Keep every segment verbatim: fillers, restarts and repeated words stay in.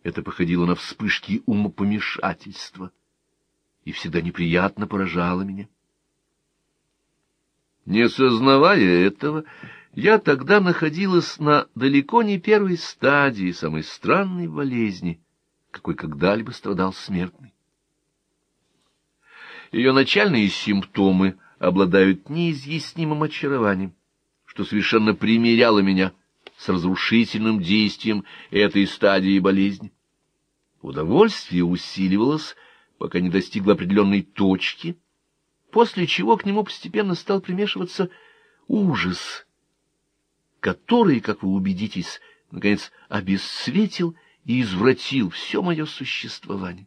Это походило на вспышки умопомешательства и всегда неприятно поражало меня. Не сознавая этого, я тогда находилась на далеко не первой стадии самой странной болезни, какой когда-либо страдал смертный. Ее начальные симптомы обладают неизъяснимым очарованием, что совершенно примиряло меня с разрушительным действием этой стадии болезни. Удовольствие усиливалось, пока не достигло определенной точки, после чего к нему постепенно стал примешиваться ужас, который, как вы убедитесь, наконец обесцветил и извратил все мое существование.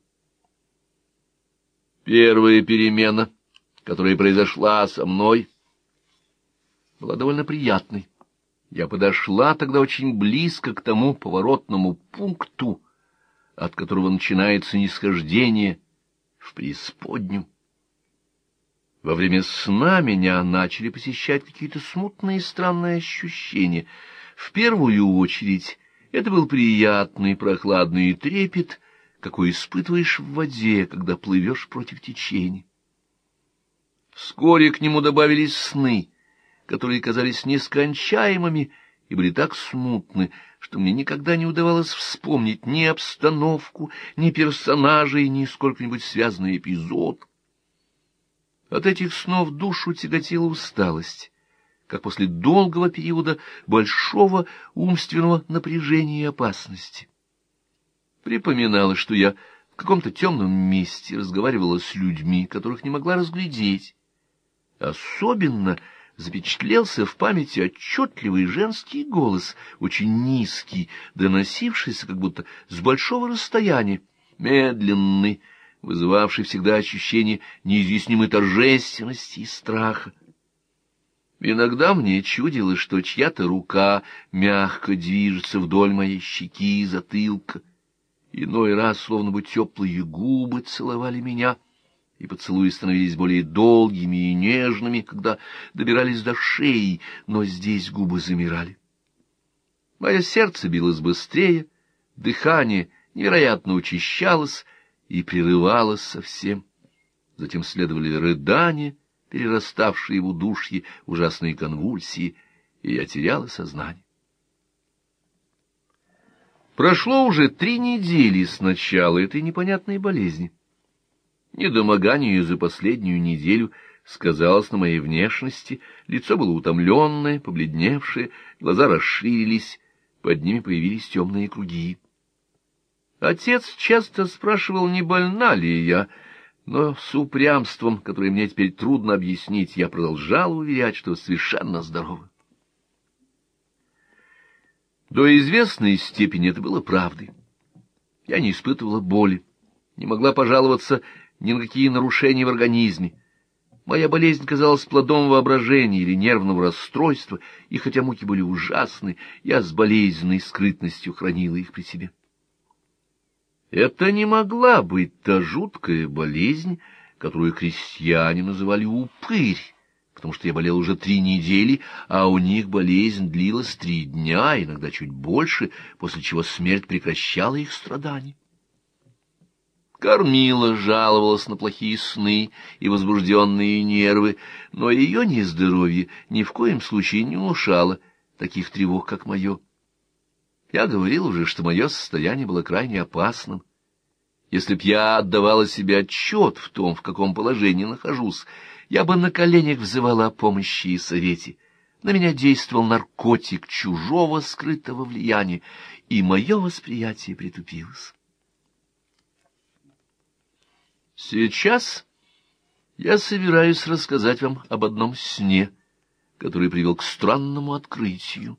Первая перемена, которая произошла со мной, была довольно приятной. Я подошла тогда очень близко к тому поворотному пункту, от которого начинается нисхождение в преисподнюю. Во время сна меня начали посещать какие-то смутные и странные ощущения. В первую очередь это был приятный прохладный трепет, какой испытываешь в воде, когда плывешь против течения. Вскоре к нему добавились сны, которые казались нескончаемыми и были так смутны, что мне никогда не удавалось вспомнить ни обстановку, ни персонажей, ни сколько-нибудь связанный эпизод. От этих снов душу тяготила усталость, как после долгого периода большого умственного напряжения и опасности. Припоминалось, что я в каком-то темном месте разговаривала с людьми, которых не могла разглядеть. Особенно запечатлелся в памяти отчетливый женский голос, очень низкий, доносившийся как будто с большого расстояния, медленный, вызывавший всегда ощущение неизъяснимой торжественности и страха. Иногда мне чудилось, что чья-то рука мягко движется вдоль моей щеки и затылка. Иной раз словно бы теплые губы целовали меня, и поцелуи становились более долгими и нежными, когда добирались до шеи, но здесь губы замирали. Мое сердце билось быстрее, дыхание невероятно учащалось и прерывалось совсем. Затем следовали рыдания, перераставшие в удушье, ужасные конвульсии, и я теряла сознание. Прошло уже три недели с начала этой непонятной болезни. Недомогание за последнюю неделю сказалось на моей внешности, лицо было утомленное, побледневшее, глаза расширились, под ними появились темные круги. Отец часто спрашивал, не больна ли я, но с упрямством, которое мне теперь трудно объяснить, я продолжал уверять, что совершенно здорова. До известной степени это было правдой. Я не испытывала боли, не могла пожаловаться ни на какие нарушения в организме. Моя болезнь казалась плодом воображения или нервного расстройства, и хотя муки были ужасны, я с болезненной скрытностью хранила их при себе. Это не могла быть та жуткая болезнь, которую крестьяне называли упырь, потому что я болел уже три недели, а у них болезнь длилась три дня, иногда чуть больше, после чего смерть прекращала их страдания. Кормила жаловалась на плохие сны и возбужденные нервы, но ее нездоровье ни в коем случае не внушало таких тревог, как мое. Я говорил уже, что мое состояние было крайне опасным. Если б я отдавала себе отчет в том, в каком положении нахожусь, я бы на коленях взывала о помощи и совете. На меня действовал наркотик чужого скрытого влияния, и мое восприятие притупилось. Сейчас я собираюсь рассказать вам об одном сне, который привел к странному открытию.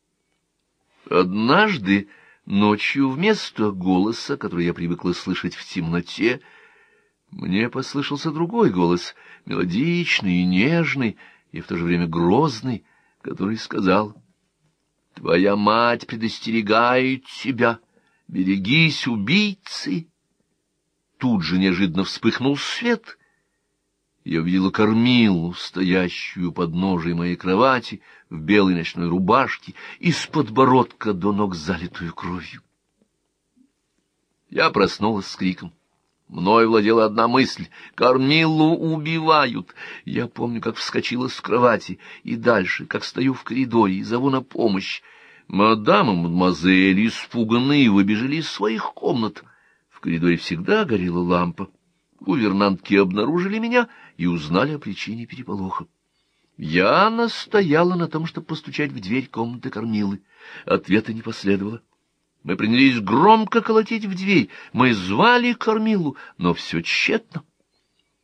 Однажды ночью вместо голоса, который я привыкла слышать в темноте, мне послышался другой голос, мелодичный и нежный, и в то же время грозный, который сказал: «Твоя мать предостерегает тебя, берегись убийцы». Тут же неожиданно вспыхнул свет. Я увидела кормилу, стоящую под ножей моей кровати, в белой ночной рубашке, и с подбородка до ног залитую кровью. Я проснулась с криком. Мной владела одна мысль — Кормилу убивают. Я помню, как вскочила с кровати, и дальше, как стою в коридоре и зову на помощь. Мадам и мадемуазель, испуганные, выбежали из своих комнат. В коридоре всегда горела лампа. Гувернантки обнаружили меня и узнали о причине переполоха. Я настояла на том, чтобы постучать в дверь комнаты Кормилы. Ответа не последовало. Мы принялись громко колотить в дверь. Мы звали Кормилу, но все тщетно.